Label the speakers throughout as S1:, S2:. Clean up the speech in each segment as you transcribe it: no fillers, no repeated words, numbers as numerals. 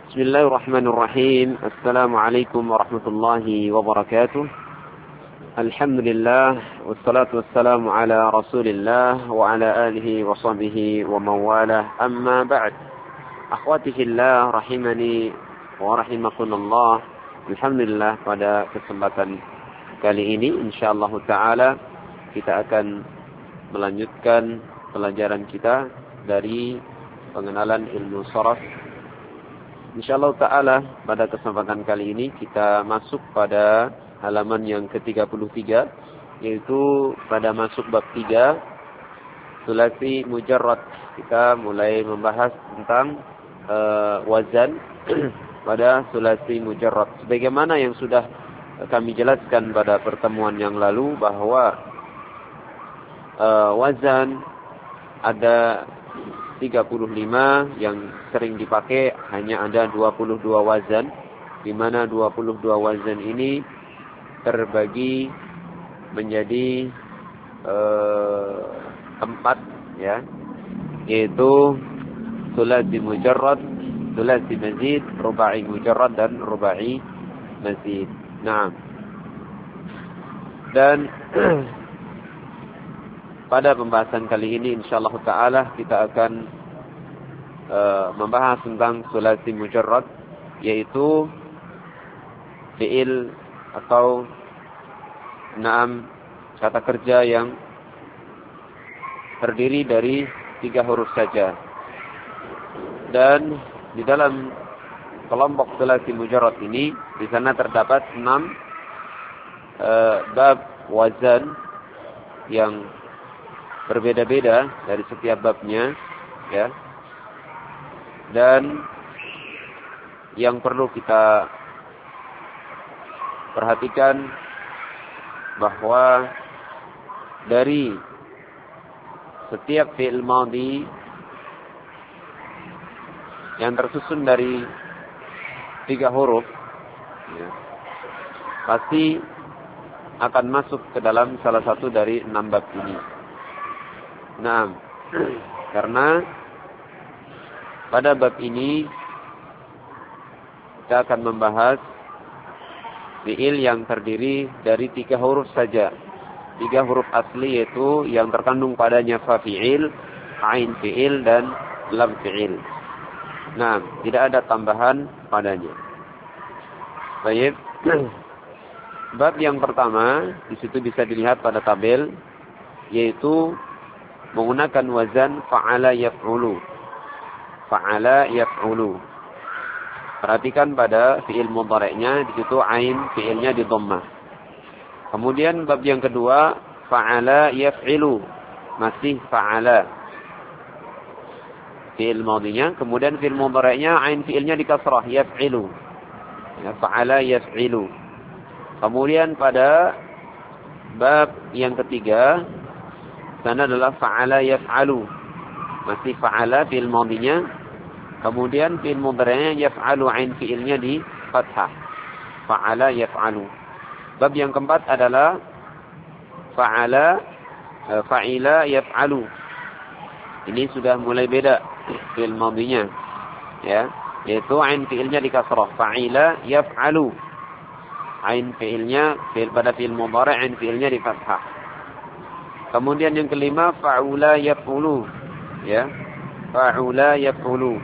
S1: Bismillahirrahmanirrahim. Assalamualaikum warahmatullahi wabarakatuh. Alhamdulillah wassalatu wassalamu ala Rasulillah wa ala alihi wa sahbihi wa mawalah. Amma ba'd. Akhwati fillah rahimani wa rahimakumullah. Alhamdulillah, pada kesempatan kali ini insyaallah taala kita akan melanjutkan pelajaran kita dari pengenalan ilmu sharaf. InsyaAllah ta'ala pada kesempatan kali ini kita masuk pada halaman yang ke-33, yaitu pada masuk bab 3 sulasi mujarrad. Kita mulai membahas tentang wazan pada sulasi mujarrad. Sebagaimana yang sudah kami jelaskan pada pertemuan yang lalu bahwa wazan ada 35 yang sering dipakai, hanya ada 22 wazan, di mana 22 wazan ini terbagi menjadi 4 ya, yaitu sulasi mujarrad, sulasi mazid, rubai mujarrad dan rubai mazid. Nah, dan pada pembahasan kali ini insyaallah taala kita akan membahas tentang sulasi mujarrad, yaitu fiil atau kata kerja yang terdiri dari 3 huruf saja. Dan di dalam kelompok sulasi mujarrad ini di sana terdapat 6 bab wazan yang berbeda-beda dari setiap babnya, ya. Dan yang perlu kita perhatikan bahwa dari setiap fi'il madhi yang tersusun dari 3 huruf, ya, pasti akan masuk ke dalam salah satu dari 6 bab ini. Nah, karena pada bab ini kita akan membahas fi'il yang terdiri dari 3 huruf saja. 3 huruf asli, yaitu yang terkandung padanya fa fi'il, ain fi'il dan lam fi'il. Nah, tidak ada tambahan padanya. Baik. Bab yang pertama di situ bisa dilihat pada tabel, yaitu menggunakan wazan fa'ala yaf'ulu. Fa'ala yaf'ulu. Perhatikan pada fi'il mudhari'nya, di situ ain fi'ilnya di dhammah. Kemudian bab yang kedua fa'ala yaf'ilu, masih fa'ala fi'il madhinya. Kemudian fi'il mudhari'nya ain fi'ilnya di kasrah, yaf'ilu. Ya, fa'ala yaf'ilu. Kemudian pada bab yang ketiga sana adalah fa'ala yaf'alu, masih fa'ala fi'il madhinya. Kemudian fi'il mudhari'nya yaf'alu, ain fi'ilnya di fathah, fa'ala yaf'alu. Bab yang keempat adalah fa'ila yaf'alu. Ini sudah mulai beda fi'il madhinya, ya, yaitu ain fi'ilnya di kasrah, fa'ila yaf'alu, ain fi'ilnya pada fi'il mudhari', ain fi'ilnya di fathah. Kemudian yang kelima fa'ula yaf'ulu, ya, fa'ula yaf'ulu.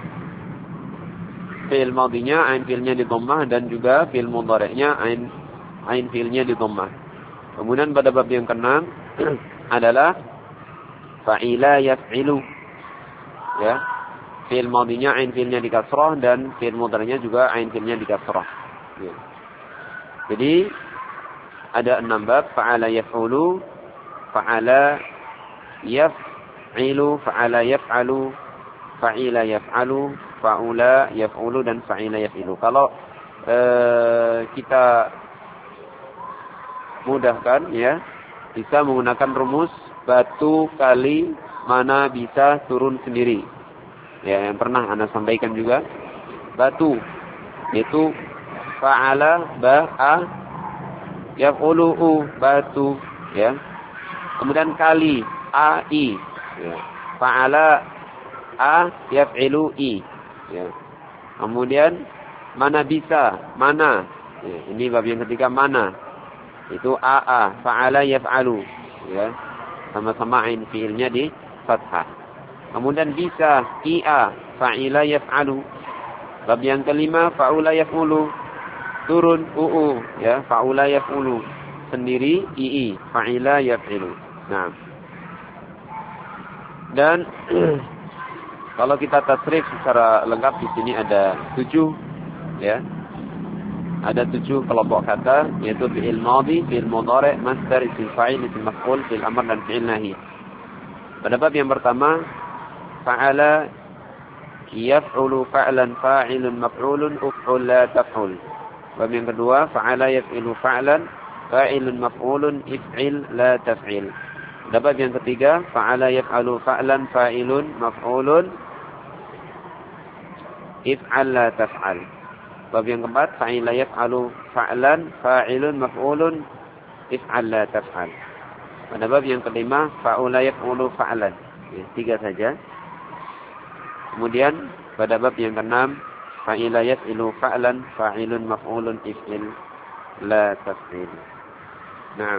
S1: Fi'il madhinya ain fi'ilnya di dhammah dan juga fi'il mudhari'nya ain fi'ilnya di dhammah. Kemudian pada bab yang keenam adalah fa'ila yaf'ilu, ya, fi'il madhinya ain fi'ilnya di kasrah dan fi'il mudhari'nya juga ain fi'ilnya di kasrah, ya. Jadi ada 6 bab: fa'ala yaf'ulu, fa'ala yaf'ilu, fa'ala yaf'alu, fa'ila yaf'alu, fa'ula yaf'ulu, dan fa'ila yaf'ilu. Kalau kita mudahkan, ya, bisa menggunakan rumus batu kali mana bisa turun sendiri, ya, yang pernah Anda sampaikan juga. Batu itu fa'ala ba'a yaf'ulu, batu, ya. Kemudian kali ai, ya. Fa'ala a yaf'ilu i, ya. Kemudian mana bisa, mana. Ya, ini bab yang ketiga mana. Itu aa, fa'ala yaf'alu. Ya. Sama-sama ain fi'ilnya di fathah. Kemudian bisa ia, fa'ila yaf'alu. Bab yang kelima fa'ula yaf'ulu. Turun uu, ya, fa'ula yaf'ulu. Sendiri ii, fa'ila yaf'ilu. Nah. Dan kalau kita tasrif secara lengkap di sini ada 7, ya. Ada 7 kelompok kata, yaitu fi'il madhi, fi'il mudhari', masdar, isim fa'il, isim maf'ul, fi'il amr dan fi'il nahi. Pada bab yang pertama, fa'ala yaf'ulu fa'lan fa'ilun maf'ulun uf'ul la taf'ul. Bab yang kedua, fa'ala yaf'ilu fa'lan fa'ilun maf'ulun if'il la taf'il. Pada bab yang ketiga, fa'ala yaf'alu fa'lan fa'ilun maf'ulun if'al la taf'al. Bab yang keempat, fa'ila yaf'alu fa'lan fa'ilun maf'ulun if'al la taf'al. Pada bab yang kelima, fa'ula yaf'ulu fa'lan. Ya, 3 saja. Kemudian pada bab yang keenam, fa'ila yaf'ilu fa'lan fa'ilun maf'ulun if'il la taf'il. Nah.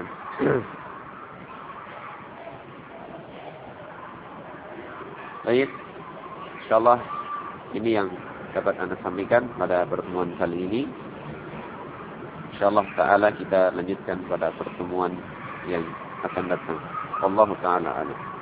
S1: Baik. Insyaallah ini yang dapat Anda sampaikan pada pertemuan kali ini. Insyaallah taala kita lanjutkan pada pertemuan yang akan datang. Wallahu taala a'lam.